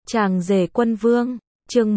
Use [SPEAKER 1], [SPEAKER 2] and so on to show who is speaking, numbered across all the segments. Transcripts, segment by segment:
[SPEAKER 1] Chàng rể quân vương, chương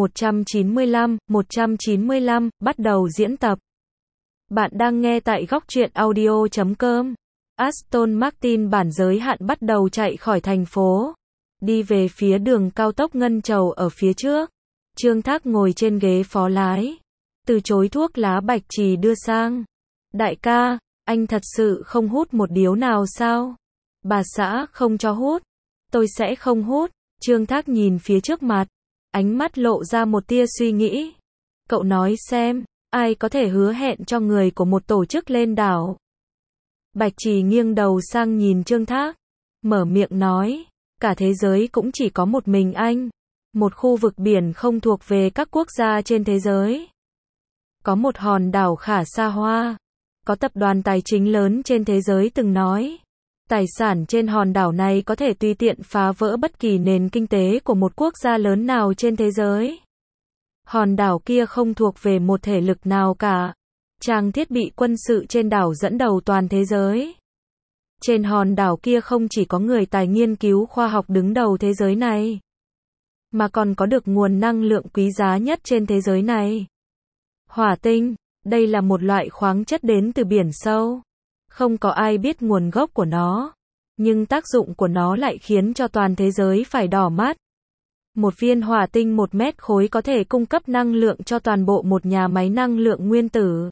[SPEAKER 1] 195, bắt đầu diễn tập. Bạn đang nghe tại góc truyện audio.com. Aston Martin bản giới hạn bắt đầu chạy khỏi thành phố, đi về phía đường cao tốc Ngân Chầu ở phía trước. Trương Thác ngồi trên ghế phó lái, từ chối thuốc lá Bạch Trì đưa sang. Đại ca, anh thật sự không hút một điếu nào sao? Bà xã không cho hút. Tôi sẽ không hút. Trương Thác nhìn phía trước mặt, ánh mắt lộ ra một tia suy nghĩ. Cậu nói xem, ai có thể hứa hẹn cho người của một tổ chức lên đảo? Bạch Trì nghiêng đầu sang nhìn Trương Thác, mở miệng nói, cả thế giới cũng chỉ có một mình anh, một khu vực biển không thuộc về các quốc gia trên thế giới. Có một hòn đảo khá xa hoa, có tập đoàn tài chính lớn trên thế giới từng nói, tài sản trên hòn đảo này có thể tùy tiện phá vỡ bất kỳ nền kinh tế của một quốc gia lớn nào trên thế giới. Hòn đảo kia không thuộc về một thể lực nào cả. Trang thiết bị quân sự trên đảo dẫn đầu toàn thế giới. Trên hòn đảo kia không chỉ có người tài nghiên cứu khoa học đứng đầu thế giới này, mà còn có được nguồn năng lượng quý giá nhất trên thế giới này. Hỏa tinh, đây là một loại khoáng chất đến từ biển sâu. Không có ai biết nguồn gốc của nó, nhưng tác dụng của nó lại khiến cho toàn thế giới phải đỏ mắt. Một viên hỏa tinh 1 mét khối có thể cung cấp năng lượng cho toàn bộ một nhà máy năng lượng nguyên tử.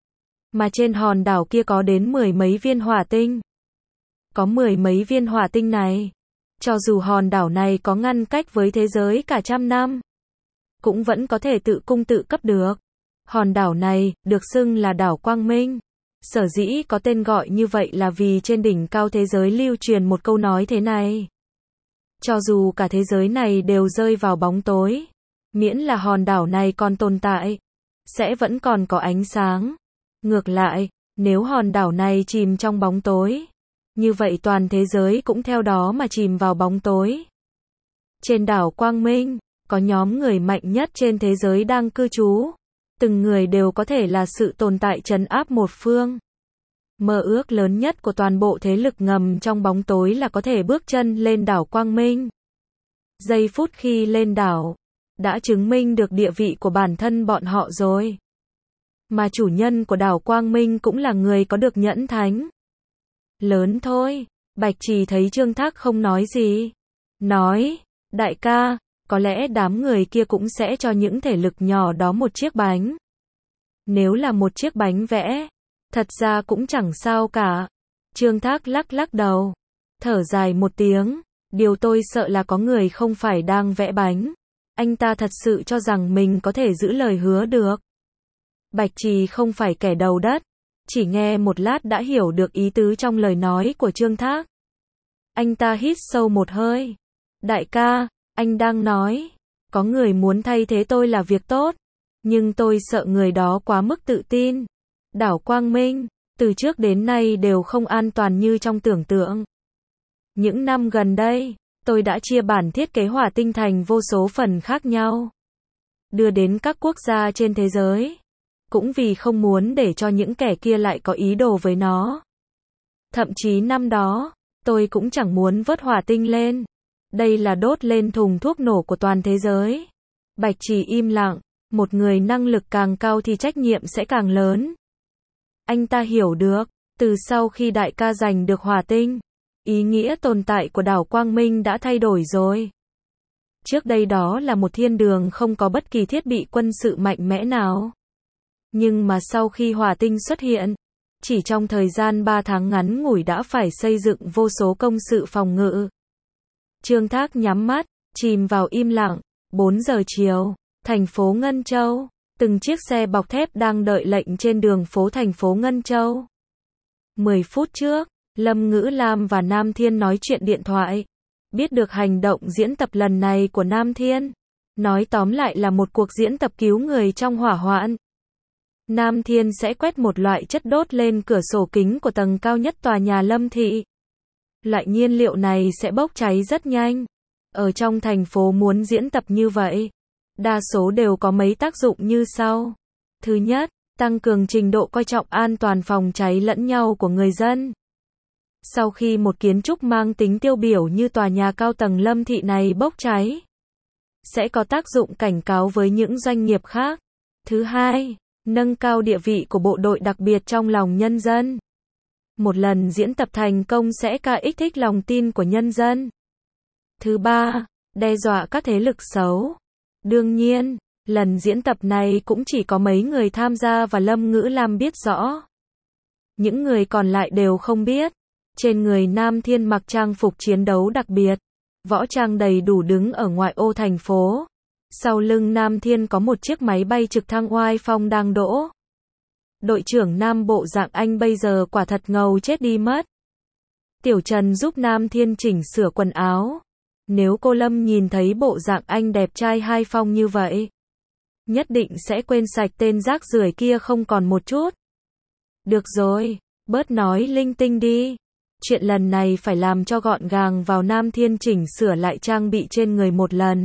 [SPEAKER 1] Mà trên hòn đảo kia có đến 10 mấy viên hỏa tinh. Có 10 mấy viên hỏa tinh này, cho dù hòn đảo này có ngăn cách với thế giới cả trăm năm, cũng vẫn có thể tự cung tự cấp được. Hòn đảo này, được xưng là đảo Quang Minh. Sở dĩ có tên gọi như vậy là vì trên đỉnh cao thế giới lưu truyền một câu nói thế này. Cho dù cả thế giới này đều rơi vào bóng tối, miễn là hòn đảo này còn tồn tại, sẽ vẫn còn có ánh sáng. Ngược lại, nếu hòn đảo này chìm trong bóng tối, như vậy toàn thế giới cũng theo đó mà chìm vào bóng tối. Trên đảo Quang Minh, có nhóm người mạnh nhất trên thế giới đang cư trú. Từng người đều có thể là sự tồn tại trấn áp một phương. Mơ ước lớn nhất của toàn bộ thế lực ngầm trong bóng tối là có thể bước chân lên đảo Quang Minh. Giây phút khi lên đảo, đã chứng minh được địa vị của bản thân bọn họ rồi. Mà chủ nhân của đảo Quang Minh cũng là người có được nhẫn thánh. Lớn thôi, Bạch Trì thấy Trương Thác không nói gì. Nói, đại ca, có lẽ đám người kia cũng sẽ cho những thể lực nhỏ đó một chiếc bánh. Nếu là một chiếc bánh vẽ, thật ra cũng chẳng sao cả. Trương Thác lắc lắc đầu, thở dài một tiếng, điều tôi sợ là có người không phải đang vẽ bánh. Anh ta thật sự cho rằng mình có thể giữ lời hứa được. Bạch Trì không phải kẻ đầu đất, chỉ nghe một lát đã hiểu được ý tứ trong lời nói của Trương Thác. Anh ta hít sâu một hơi. Đại ca, anh đang nói, có người muốn thay thế tôi là việc tốt, nhưng tôi sợ người đó quá mức tự tin. Đảo Quang Minh, từ trước đến nay đều không an toàn như trong tưởng tượng. Những năm gần đây, tôi đã chia bản thiết kế hỏa tinh thành vô số phần khác nhau, đưa đến các quốc gia trên thế giới, cũng vì không muốn để cho những kẻ kia lại có ý đồ với nó. Thậm chí năm đó, tôi cũng chẳng muốn vớt hỏa tinh lên. Đây là đốt lên thùng thuốc nổ của toàn thế giới. Bạch Trì im lặng, một người năng lực càng cao thì trách nhiệm sẽ càng lớn. Anh ta hiểu được, từ sau khi đại ca giành được hỏa tinh, ý nghĩa tồn tại của đảo Quang Minh đã thay đổi rồi. Trước đây đó là một thiên đường không có bất kỳ thiết bị quân sự mạnh mẽ nào. Nhưng mà sau khi hỏa tinh xuất hiện, chỉ trong thời gian 3 tháng ngắn ngủi đã phải xây dựng vô số công sự phòng ngự. Trương Thác nhắm mắt, chìm vào im lặng. 4 giờ chiều, thành phố Ngân Châu, từng chiếc xe bọc thép đang đợi lệnh trên đường phố thành phố Ngân Châu. 10 phút trước, Lâm Ngữ Lam và Nam Thiên nói chuyện điện thoại. Biết được hành động diễn tập lần này của Nam Thiên, nói tóm lại là một cuộc diễn tập cứu người trong hỏa hoạn. Nam Thiên sẽ quét một loại chất đốt lên cửa sổ kính của tầng cao nhất tòa nhà Lâm Thị. Loại nhiên liệu này sẽ bốc cháy rất nhanh. Ở trong thành phố muốn diễn tập như vậy, đa số đều có mấy tác dụng như sau. Thứ nhất, tăng cường trình độ coi trọng an toàn phòng cháy lẫn nhau của người dân. Sau khi một kiến trúc mang tính tiêu biểu như tòa nhà cao tầng Lâm Thị này bốc cháy, sẽ có tác dụng cảnh cáo với những doanh nghiệp khác. Thứ hai, nâng cao địa vị của bộ đội đặc biệt trong lòng nhân dân. Một lần diễn tập thành công sẽ kích thích lòng tin của nhân dân. Thứ ba, đe dọa các thế lực xấu. Đương nhiên, lần diễn tập này cũng chỉ có mấy người tham gia và Lâm Ngữ Lam biết rõ. Những người còn lại đều không biết. Trên người Nam Thiên mặc trang phục chiến đấu đặc biệt, võ trang đầy đủ đứng ở ngoại ô thành phố. Sau lưng Nam Thiên có một chiếc máy bay trực thăng oai phong đang đỗ. Đội trưởng Nam bộ dạng anh bây giờ quả thật ngầu chết đi mất. Tiểu Trần giúp Nam Thiên chỉnh sửa quần áo. Nếu cô Lâm nhìn thấy bộ dạng anh đẹp trai hai phong như vậy, nhất định sẽ quên sạch tên rác rưởi kia không còn một chút. Được rồi, bớt nói linh tinh đi. Chuyện lần này phải làm cho gọn gàng vào. Nam Thiên chỉnh sửa lại trang bị trên người một lần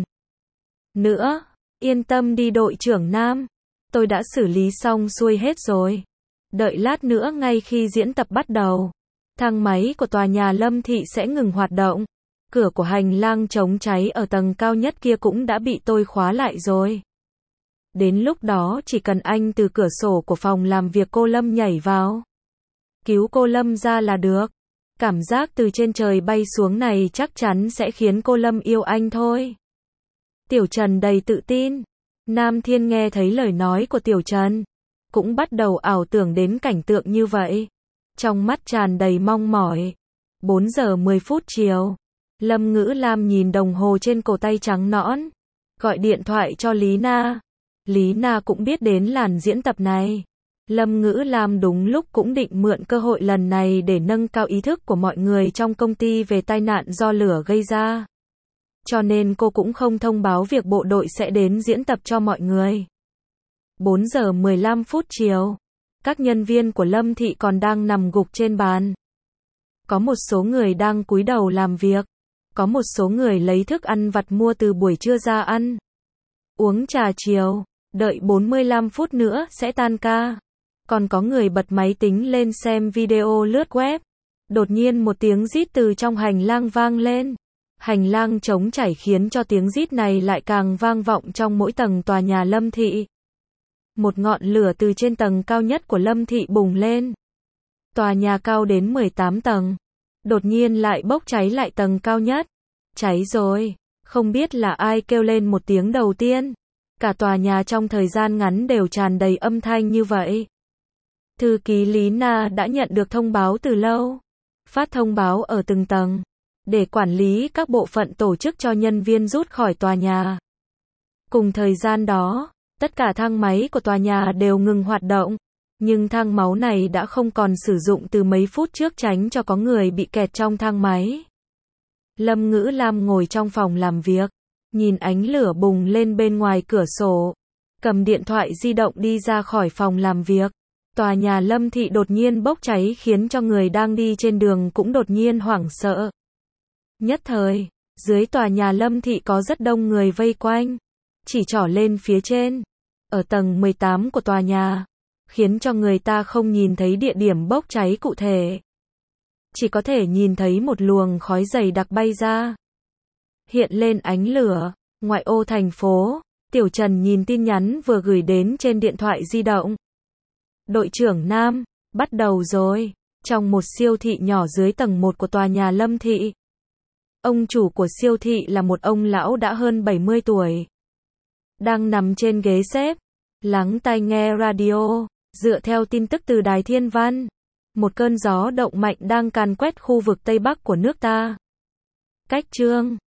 [SPEAKER 1] nữa. Yên tâm đi đội trưởng Nam. Tôi đã xử lý xong xuôi hết rồi. Đợi lát nữa ngay khi diễn tập bắt đầu, thang máy của tòa nhà Lâm Thị sẽ ngừng hoạt động. Cửa của hành lang chống cháy ở tầng cao nhất kia cũng đã bị tôi khóa lại rồi. Đến lúc đó chỉ cần anh từ cửa sổ của phòng làm việc cô Lâm nhảy vào, cứu cô Lâm ra là được. Cảm giác từ trên trời bay xuống này chắc chắn sẽ khiến cô Lâm yêu anh thôi. Tiểu Trần đầy tự tin. Nam Thiên nghe thấy lời nói của Tiểu Trần, cũng bắt đầu ảo tưởng đến cảnh tượng như vậy. Trong mắt tràn đầy mong mỏi. 4 giờ 10 phút chiều. Lâm Ngữ Lam nhìn đồng hồ trên cổ tay trắng nõn, gọi điện thoại cho Lý Na. Lý Na cũng biết đến làn diễn tập này. Lâm Ngữ Lam đúng lúc cũng định mượn cơ hội lần này để nâng cao ý thức của mọi người trong công ty về tai nạn do lửa gây ra. Cho nên cô cũng không thông báo việc bộ đội sẽ đến diễn tập cho mọi người. 4 giờ 15 phút chiều. Các nhân viên của Lâm Thị còn đang nằm gục trên bàn. Có một số người đang cúi đầu làm việc. Có một số người lấy thức ăn vặt mua từ buổi trưa ra ăn. Uống trà chiều. Đợi 45 phút nữa sẽ tan ca. Còn có người bật máy tính lên xem video lướt web. Đột nhiên một tiếng rít từ trong hành lang vang lên. Hành lang trống chảy khiến cho tiếng rít này lại càng vang vọng trong mỗi tầng tòa nhà Lâm Thị. Một ngọn lửa từ trên tầng cao nhất của Lâm Thị bùng lên. Tòa nhà cao đến 18 tầng. Đột nhiên lại bốc cháy lại tầng cao nhất. Cháy rồi. Không biết là ai kêu lên một tiếng đầu tiên. Cả tòa nhà trong thời gian ngắn đều tràn đầy âm thanh như vậy. Thư ký Lý Na đã nhận được thông báo từ lâu. Phát thông báo ở từng tầng, để quản lý các bộ phận tổ chức cho nhân viên rút khỏi tòa nhà. Cùng thời gian đó, tất cả thang máy của tòa nhà đều ngừng hoạt động. Nhưng thang máu này đã không còn sử dụng từ mấy phút trước tránh cho có người bị kẹt trong thang máy. Lâm Ngữ Lam ngồi trong phòng làm việc, nhìn ánh lửa bùng lên bên ngoài cửa sổ. Cầm điện thoại di động đi ra khỏi phòng làm việc. Tòa nhà Lâm Thị đột nhiên bốc cháy khiến cho người đang đi trên đường cũng đột nhiên hoảng sợ. Nhất thời, dưới tòa nhà Lâm Thị có rất đông người vây quanh, chỉ trỏ lên phía trên, ở tầng 18 của tòa nhà, khiến cho người ta không nhìn thấy địa điểm bốc cháy cụ thể. Chỉ có thể nhìn thấy một luồng khói dày đặc bay ra. Hiện lên ánh lửa, ngoại ô thành phố. Tiểu Trần nhìn tin nhắn vừa gửi đến trên điện thoại di động. Đội trưởng Nam, bắt đầu rồi. Trong một siêu thị nhỏ dưới tầng 1 của tòa nhà Lâm Thị. Ông chủ của siêu thị là một ông lão đã hơn 70 tuổi. Đang nằm trên ghế xếp, lắng tai nghe radio, dựa theo tin tức từ Đài Thiên Văn. Một cơn gió động mạnh đang càn quét khu vực Tây Bắc của nước ta. Cách chương